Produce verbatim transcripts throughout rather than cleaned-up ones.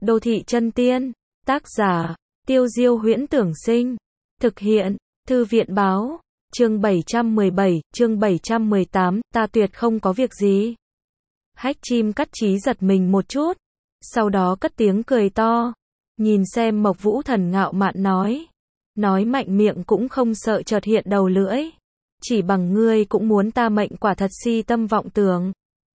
Đô thị chân tiên, tác giả, Tiêu Diêu Huyễn Tưởng Sinh, thực hiện, Thư viện báo, chương bảy trăm mười bảy, chương bảy trăm mười tám, ta tuyệt không có việc gì. Hách Chim Cắt Trí giật mình một chút, sau đó cất tiếng cười to, nhìn xem Mộc Vũ Thần ngạo mạn nói, nói mạnh miệng cũng không sợ chợt hiện đầu lưỡi, chỉ bằng ngươi cũng muốn ta mệnh, quả thật si tâm vọng tưởng.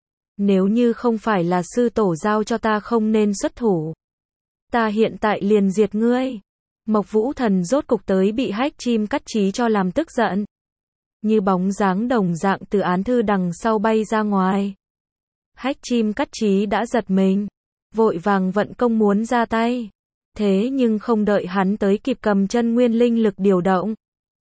Nếu như không phải là sư tổ giao cho ta không nên xuất thủ, ta hiện tại liền diệt ngươi. Mộc Vũ Thần rốt cục tới bị Hách Chim Cắt Trí cho làm tức giận, như bóng dáng đồng dạng từ án thư đằng sau bay ra ngoài. Hách Chim Cắt Trí đã giật mình, vội vàng vận công muốn ra tay, thế nhưng không đợi hắn tới kịp cầm chân nguyên linh lực điều động,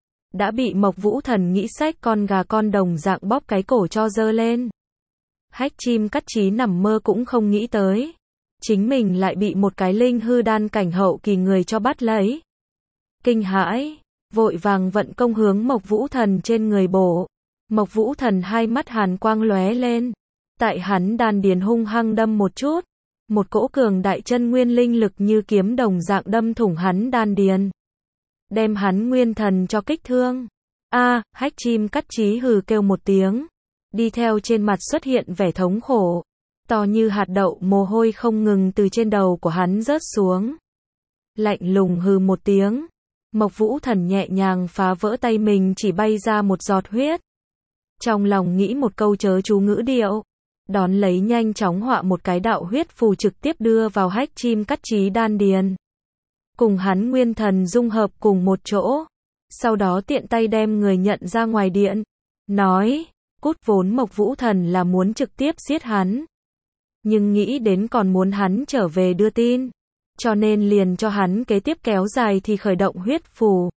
đã bị Mộc Vũ Thần nghĩ xách con gà con đồng dạng bóp cái cổ cho giơ lên. Hách Chim Cắt Trí nằm mơ cũng không nghĩ tới, chính mình lại bị một cái linh hư đan cảnh hậu kỳ người cho bắt lấy. Kinh hãi, vội vàng vận công hướng Mộc Vũ Thần trên người bổ. Mộc Vũ Thần hai mắt hàn quang lóe lên, tại hắn đan điền hung hăng đâm một chút, một cỗ cường đại chân nguyên linh lực như kiếm đồng dạng đâm thủng hắn đan điền, đem hắn nguyên thần cho kích thương. A, Hách Chim Cắt Trí hừ kêu một tiếng, đi theo trên mặt xuất hiện vẻ thống khổ, to như hạt đậu mồ hôi không ngừng từ trên đầu của hắn rớt xuống. Lạnh lùng hừ một tiếng, Mộc Vũ Thần nhẹ nhàng phá vỡ tay mình, chỉ bay ra một giọt huyết. Trong lòng nghĩ một câu chớ chú ngữ điệu, đón lấy nhanh chóng họa một cái đạo huyết phù trực tiếp đưa vào Hách Chim Cắt Trí đan điền, cùng hắn nguyên thần dung hợp cùng một chỗ. Sau đó tiện tay đem người nhận ra ngoài điện, nói, cút. Vốn Mộc Vũ Thần là muốn trực tiếp giết hắn, nhưng nghĩ đến còn muốn hắn trở về đưa tin, cho nên liền cho hắn kế tiếp kéo dài thì khởi động huyết phù,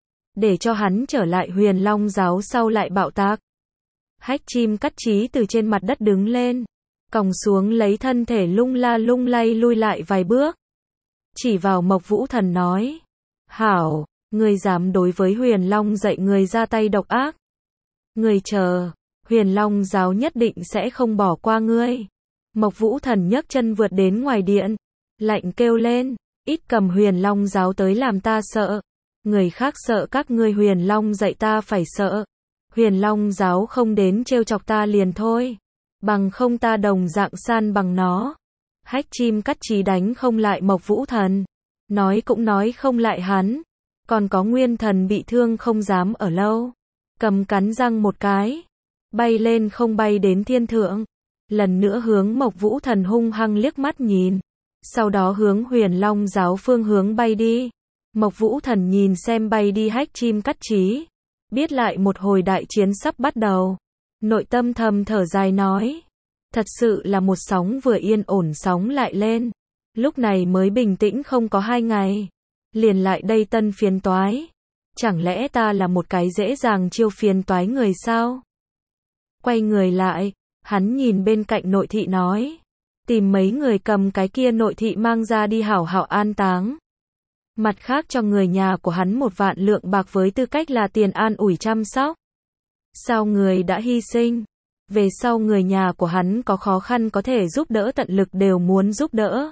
để cho hắn trở lại Huyền Long giáo sau lại bạo tạc. Hách Chim Cắt Trí từ trên mặt đất đứng lên, còng xuống lấy thân thể lung la lung lay lui lại vài bước, chỉ vào Mộc Vũ Thần nói, hảo, ngươi dám đối với Huyền Long dạy người ra tay độc ác, ngươi chờ, Huyền Long giáo nhất định sẽ không bỏ qua ngươi. Mộc Vũ Thần nhấc chân vượt đến ngoài điện, lạnh kêu lên, ít cầm Huyền Long giáo tới làm ta sợ, người khác sợ các ngươi, Huyền Long dạy ta phải sợ. Huyền Long giáo không đến trêu chọc ta liền thôi, bằng không ta đồng dạng san bằng nó. Hách Chim Cắt Trí đánh không lại Mộc Vũ Thần, nói cũng nói không lại hắn, còn có nguyên thần bị thương không dám ở lâu, cầm cắn răng một cái, bay lên không bay đến thiên thượng, lần nữa hướng Mộc Vũ Thần hung hăng liếc mắt nhìn, sau đó hướng Huyền Long giáo phương hướng bay đi. Mộc Vũ Thần nhìn xem bay đi Hách Chim Cắt Trí, biết lại một hồi đại chiến sắp bắt đầu, nội tâm thầm thở dài nói, thật sự là một sóng vừa yên ổn sóng lại lên, lúc này mới bình tĩnh không có hai ngày, liền lại đây tân phiền toái, chẳng lẽ ta là một cái dễ dàng chiêu phiền toái người sao? Quay người lại, hắn nhìn bên cạnh nội thị nói, tìm mấy người cầm cái kia nội thị mang ra đi hảo hảo an táng. Mặt khác cho người nhà của hắn một vạn lượng bạc với tư cách là tiền an ủi chăm sóc. Sao người đã hy sinh, về sau người nhà của hắn có khó khăn có thể giúp đỡ tận lực đều muốn giúp đỡ.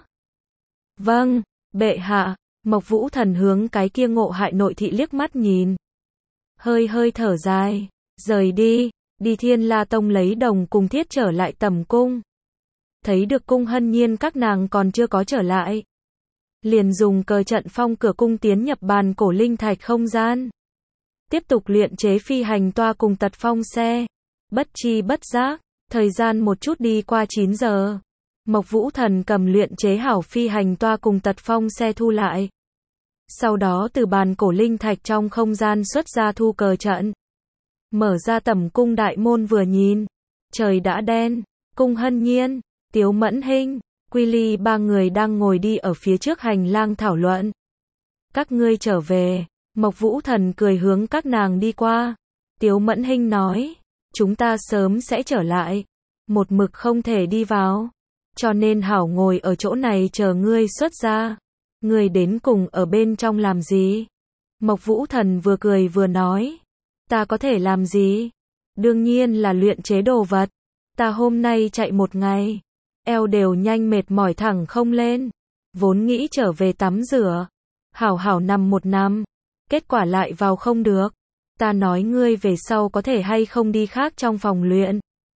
Vâng, bệ hạ. Mộc Vũ Thần hướng cái kia ngộ hại nội thị liếc mắt nhìn, hơi hơi thở dài, rời đi, đi Thiên La Tông lấy đồng cùng thiết trở lại tầm cung. Thấy được Cung Hân Nhiên các nàng còn chưa có trở lại, liền dùng cờ trận phong cửa cung tiến nhập bàn cổ linh thạch không gian, tiếp tục luyện chế phi hành toa cùng tật phong xe. Bất chi bất giác, thời gian một chút đi qua chín giờ. Mộc Vũ Thần cầm luyện chế hảo phi hành toa cùng tật phong xe thu lại, sau đó từ bàn cổ linh thạch trong không gian xuất ra thu cờ trận, mở ra tẩm cung đại môn vừa nhìn, trời đã đen. Cung Hân Nhiên, Tiếu Mẫn Hinh, Quy Ly ba người đang ngồi đi ở phía trước hành lang thảo luận. Các ngươi trở về. Mộc Vũ Thần cười hướng các nàng đi qua. Tiếu Mẫn Hinh nói, chúng ta sớm sẽ trở lại, một mực không thể đi vào, cho nên hảo ngồi ở chỗ này chờ ngươi xuất ra. Ngươi đến cùng ở bên trong làm gì? Mộc Vũ Thần vừa cười vừa nói, ta có thể làm gì? Đương nhiên là luyện chế đồ vật. Ta hôm nay chạy một ngày, eo đều nhanh mệt mỏi thẳng không lên. vốn nghĩ trở về tắm rửa, hảo hảo nằm một năm, kết quả lại vào không được. Ta nói ngươi về sau có thể hay không đi khác trong phòng luyện.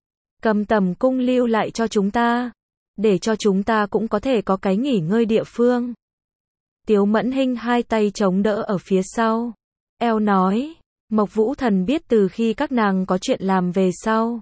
Cầm tầm cung lưu lại cho chúng ta, để cho chúng ta cũng có thể có cái nghỉ ngơi địa phương. Tiếu Mẫn Hinh hai tay chống đỡ ở phía sau, eo nói, Mộc Vũ Thần biết từ khi các nàng có chuyện làm về sau.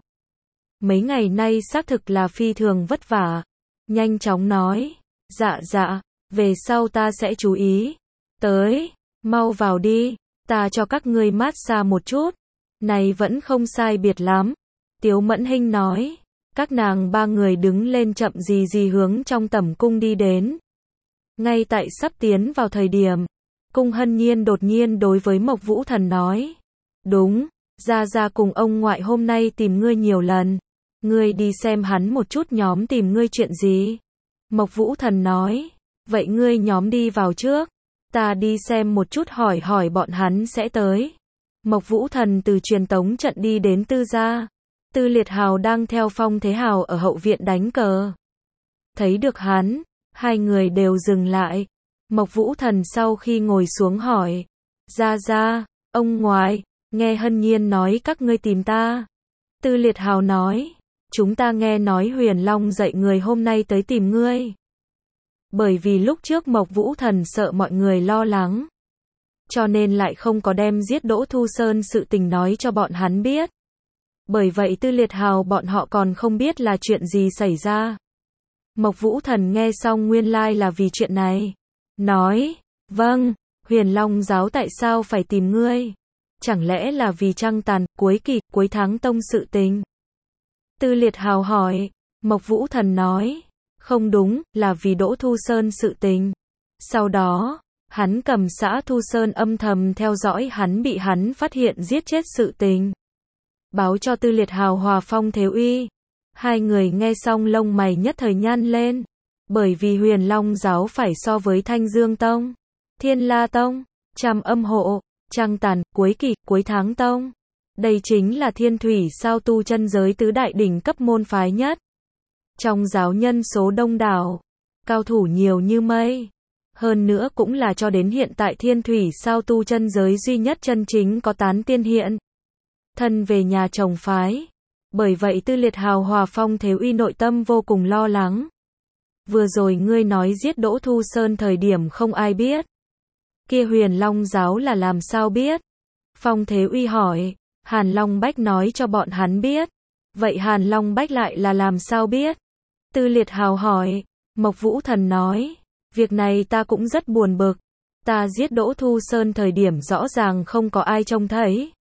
Mấy ngày nay xác thực là phi thường vất vả, nhanh chóng nói, dạ dạ, về sau ta sẽ chú ý. Tới, mau vào đi, ta cho các ngươi mát xa một chút. Này vẫn không sai biệt lắm. Tiếu Mẫn Hinh nói, các nàng ba người đứng lên chậm gì gì hướng trong tẩm cung đi đến. Ngay tại sắp tiến vào thời điểm, Cung Hân Nhiên đột nhiên đối với Mộc Vũ Thần nói, đúng, gia gia cùng ông ngoại hôm nay tìm ngươi nhiều lần, ngươi đi xem hắn một chút nhóm tìm ngươi chuyện gì. Mộc Vũ Thần nói, vậy ngươi nhóm đi vào trước, ta đi xem một chút hỏi hỏi bọn hắn sẽ tới. Mộc Vũ Thần từ truyền tống trận đi đến Tư gia. Tư Liệt Hào đang theo Phong Thế Hào ở hậu viện đánh cờ. Thấy được hắn, hai người đều dừng lại. Mộc Vũ Thần sau khi ngồi xuống hỏi, gia gia, ông ngoại, nghe Hân Nhiên nói các ngươi tìm ta. Tư Liệt Hào nói, chúng ta nghe nói Huyền Long dạy người hôm nay tới tìm ngươi. Bởi vì lúc trước Mộc Vũ Thần sợ mọi người lo lắng, cho nên lại không có đem giết Đỗ Thu Sơn sự tình nói cho bọn hắn biết. Bởi vậy Tư Liệt Hào bọn họ còn không biết là chuyện gì xảy ra. Mộc Vũ Thần nghe xong nguyên lai là vì chuyện này. Nói, vâng, Huyền Long giáo tại sao phải tìm ngươi? Chẳng lẽ là vì trăng tàn, cuối kỳ, cuối tháng tông sự tình? Tư Liệt Hào hỏi, Mộc Vũ Thần nói, không đúng, là vì Đỗ Thu Sơn sự tình. Sau đó, hắn cầm xã Thu Sơn âm thầm theo dõi hắn bị hắn phát hiện giết chết sự tình. Báo cho Tư Liệt Hào hòa Phong Thế Uy. Hai người nghe xong lông mày nhất thời nhăn lên. Bởi vì Huyền Long giáo phải so với Thanh Dương Tông, Thiên La Tông, Trăm Âm Hộ, Trăng Tàn, Cuối Kỳ, Cuối Tháng Tông. Đây chính là thiên thủy sao tu chân giới tứ đại đỉnh cấp môn phái nhất. Trong giáo nhân số đông đảo, cao thủ nhiều như mây. Hơn nữa cũng là cho đến hiện tại thiên thủy sao tu chân giới duy nhất chân chính có tán tiên hiện thân về nhà chồng phái. Bởi vậy Tư Liệt Hào hòa Phong Thế Uy nội tâm vô cùng lo lắng. Vừa rồi ngươi nói giết Đỗ Thu Sơn thời điểm không ai biết. Kia Huyền Long giáo là làm sao biết? Phong Thế Uy hỏi. Hàn Long Bách nói cho bọn hắn biết. Vậy Hàn Long Bách lại là làm sao biết? Tư Liệt Hào hỏi. Mộc Vũ Thần nói. Việc này ta cũng rất buồn bực. Ta giết Đỗ Thu Sơn thời điểm rõ ràng không có ai trông thấy.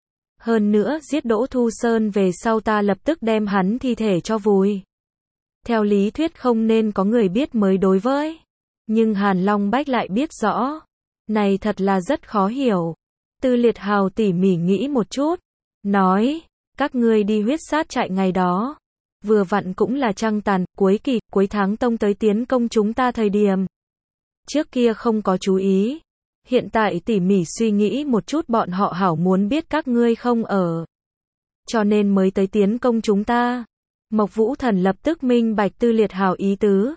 Hơn nữa giết Đỗ Thu Sơn về sau ta lập tức đem hắn thi thể cho vùi. Theo lý thuyết không nên có người biết mới đối với. Nhưng Hàn Long Bách lại biết rõ. Này thật là rất khó hiểu. Tư Liệt Hào tỉ mỉ nghĩ một chút. Nói, các ngươi đi huyết sát trại ngày đó. Vừa vặn cũng là trăng tàn, cuối kỳ, cuối tháng tông tới tiến công chúng ta thời điểm. Trước kia không có chú ý. Hiện tại tỉ mỉ suy nghĩ một chút bọn họ hảo muốn biết các ngươi không ở. Cho nên mới tới tiến công chúng ta. Mộc Vũ Thần lập tức minh bạch Tư Liệt Hào ý tứ.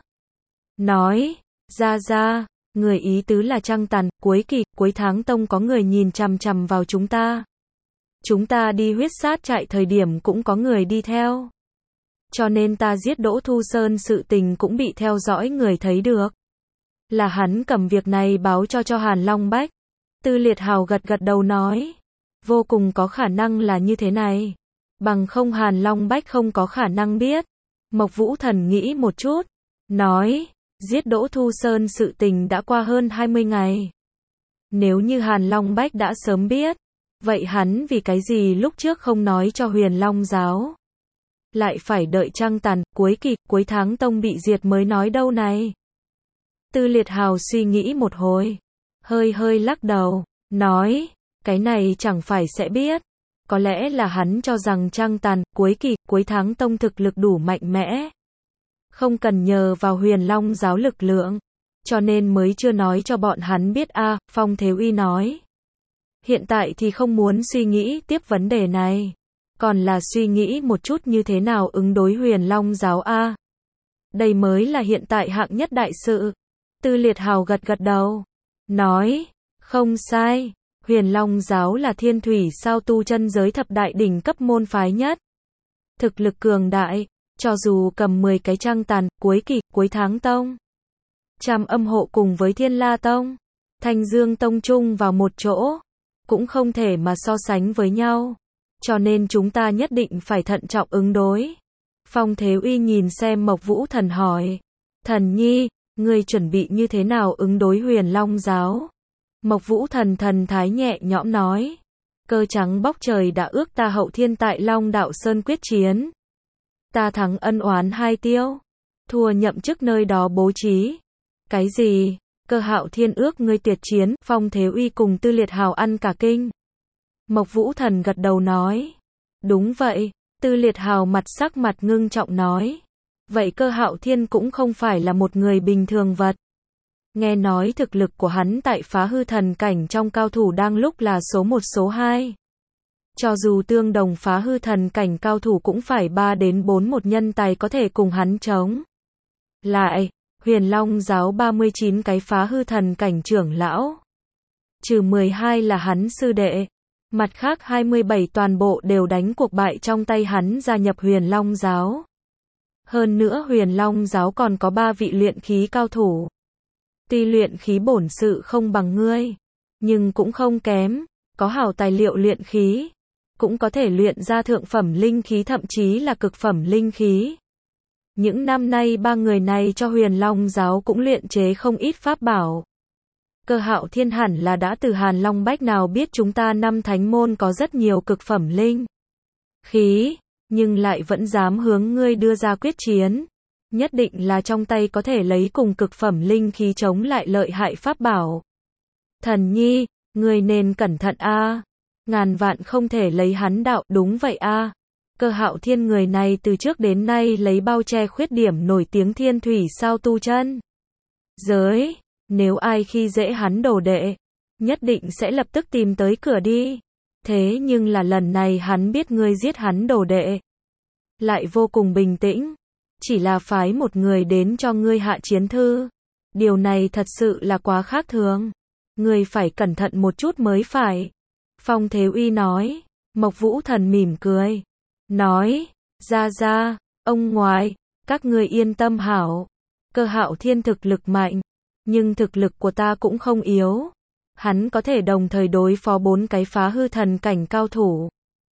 Nói, ra ra, người ý tứ là trăng tàn, cuối kỳ, cuối tháng tông có người nhìn chằm chằm vào chúng ta. Chúng ta đi huyết sát trại thời điểm cũng có người đi theo. Cho nên ta giết Đỗ Thu Sơn sự tình cũng bị theo dõi người thấy được. Là hắn cầm việc này báo cho cho Hàn Long Bách. Tư Liệt Hào gật gật đầu nói. Vô cùng có khả năng là như thế này. Bằng không Hàn Long Bách không có khả năng biết. Mộc Vũ Thần nghĩ một chút. Nói, giết Đỗ Thu Sơn sự tình đã qua hơn hai mươi ngày. Nếu như Hàn Long Bách đã sớm biết. Vậy hắn vì cái gì lúc trước không nói cho Huyền Long giáo? Lại phải đợi trăng tàn, cuối kỳ, cuối tháng tông bị diệt mới nói đâu này. Tư Liệt Hào suy nghĩ một hồi. Hơi hơi lắc đầu. Nói, cái này chẳng phải sẽ biết. Có lẽ là hắn cho rằng trăng tàn, cuối kỳ, cuối tháng tông thực lực đủ mạnh mẽ. Không cần nhờ vào Huyền Long giáo lực lượng. Cho nên mới chưa nói cho bọn hắn biết a. À, Phong Thế Uy nói. Hiện tại thì không muốn suy nghĩ tiếp vấn đề này. Còn là suy nghĩ một chút như thế nào ứng đối Huyền Long giáo a. À. Đây mới là hiện tại hạng nhất đại sự. Tư Liệt Hào gật gật đầu, nói, không sai, Huyền Long giáo là thiên thủy sao tu chân giới thập đại đỉnh cấp môn phái nhất. Thực lực cường đại, cho dù cầm mười cái trăng tàn, cuối kỳ, cuối tháng tông. Trăm âm hộ cùng với Thiên La Tông, Thanh Dương Tông chung vào một chỗ, cũng không thể mà so sánh với nhau. Cho nên chúng ta nhất định phải thận trọng ứng đối. Phong Thế Uy nhìn xem Mộc Vũ Thần hỏi, Thần Nhi, ngươi chuẩn bị như thế nào ứng đối Huyền Long giáo? Mộc Vũ Thần thần thái nhẹ nhõm nói, cơ trắng bóc trời đã ước ta hậu thiên tại Long Đạo Sơn quyết chiến. Ta thắng ân oán hai tiêu, thua nhậm chức nơi đó bố trí. Cái gì? Cơ Hạo Thiên ước ngươi tuyệt chiến? Phong Thế Uy cùng Tư Liệt Hào ăn cả kinh. Mộc Vũ Thần gật đầu nói, đúng vậy. Tư Liệt Hào mặt sắc mặt ngưng trọng nói, vậy Cơ Hạo Thiên cũng không phải là một người bình thường vật. Nghe nói thực lực của hắn tại phá hư thần cảnh trong cao thủ đang lúc là số một số hai. Cho dù tương đồng phá hư thần cảnh cao thủ cũng phải ba đến bốn một nhân tài có thể cùng hắn chống. Lại, Huyền Long giáo ba mươi chín cái phá hư thần cảnh trưởng lão, trừ mười hai là hắn sư đệ, mặt khác hai mươi bảy toàn bộ đều đánh cuộc bại trong tay hắn gia nhập Huyền Long giáo. Hơn nữa Huyền Long giáo còn có ba vị luyện khí cao thủ. Tuy luyện khí bổn sự không bằng ngươi, nhưng cũng không kém, có hảo tài liệu luyện khí, cũng có thể luyện ra thượng phẩm linh khí thậm chí là cực phẩm linh khí. Những năm nay ba người này cho Huyền Long giáo cũng luyện chế không ít pháp bảo. Cơ Hạo Thiên hẳn là đã từ Hàn Long Bách nào biết chúng ta năm thánh môn có rất nhiều cực phẩm linh khí, nhưng lại vẫn dám hướng ngươi đưa ra quyết chiến. Nhất định là trong tay có thể lấy cùng cực phẩm linh khí chống lại lợi hại pháp bảo. Thần Nhi, ngươi nên cẩn thận a, ngàn vạn không thể lấy hắn đạo. Đúng vậy a. Cơ Hạo Thiên người này từ trước đến nay lấy bao che khuyết điểm nổi tiếng thiên thủy sao tu chân giới, nếu ai khi dễ hắn đồ đệ, nhất định sẽ lập tức tìm tới cửa đi. Thế nhưng là lần này hắn biết ngươi giết hắn đồ đệ, lại vô cùng bình tĩnh, chỉ là phái một người đến cho ngươi hạ chiến thư. Điều này thật sự là quá khác thường. Ngươi phải cẩn thận một chút mới phải. Phong Thế Uy nói. Mộc Vũ Thần mỉm cười, nói, ra ra, ông ngoại, các ngươi yên tâm hảo. Cơ Hạo Thiên thực lực mạnh, nhưng thực lực của ta cũng không yếu. Hắn có thể đồng thời đối phó bốn cái phá hư thần cảnh cao thủ.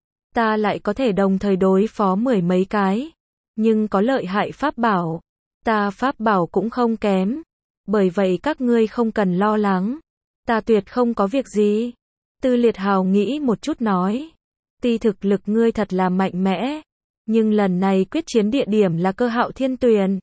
Ta lại có thể đồng thời đối phó mười mấy cái. Nhưng có lợi hại pháp bảo. Ta pháp bảo cũng không kém. Bởi vậy các ngươi không cần lo lắng. Ta tuyệt không có việc gì. Tư Liệt Hào nghĩ một chút nói. Tuy thực lực ngươi thật là mạnh mẽ, nhưng lần này quyết chiến địa điểm là Cơ Hạo Thiên Tuyền.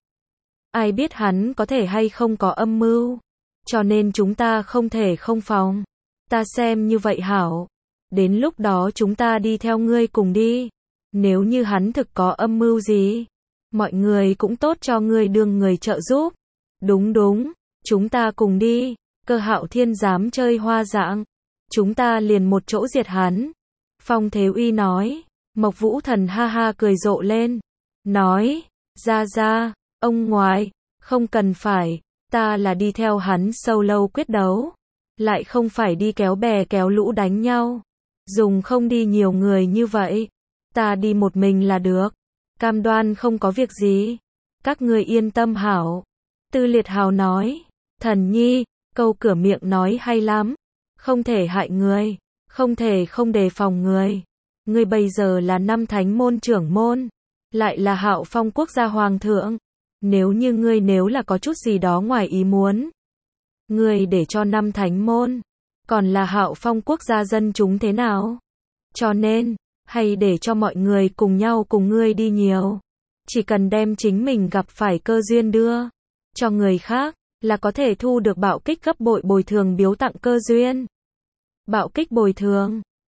Ai biết hắn có thể hay không có âm mưu. Cho nên chúng ta không thể không phòng. Ta xem như vậy hảo. Đến lúc đó chúng ta đi theo ngươi cùng đi. Nếu như hắn thực có âm mưu gì, mọi người cũng tốt cho ngươi đương người trợ giúp. Đúng đúng, chúng ta cùng đi. Cơ Hạo Thiên dám chơi hoa dạng, chúng ta liền một chỗ diệt hắn. Phong Thế Uy nói. Mộc Vũ Thần ha ha cười rộ lên, nói, ra ra, ông ngoại, không cần phải, ta là đi theo hắn sâu lâu quyết đấu, lại không phải đi kéo bè kéo lũ đánh nhau. Dùng không đi nhiều người như vậy, ta đi một mình là được, cam đoan không có việc gì. Các ngươi yên tâm hảo. Tư Liệt Hào nói, Thần Nhi, câu cửa miệng nói hay lắm, không thể hại người, không thể không đề phòng người. Ngươi bây giờ là năm thánh môn trưởng môn, lại là Hạo Phong quốc gia hoàng thượng. Nếu như ngươi nếu là có chút gì đó ngoài ý muốn, ngươi để cho năm thánh môn, còn là Hạo Phong quốc gia dân chúng thế nào? Cho nên, hay để cho mọi người cùng nhau cùng ngươi đi nhiều. Chỉ cần đem chính mình gặp phải cơ duyên đưa cho người khác, là có thể thu được bạo kích gấp bội bồi thường biếu tặng cơ duyên. Bạo kích bồi thường.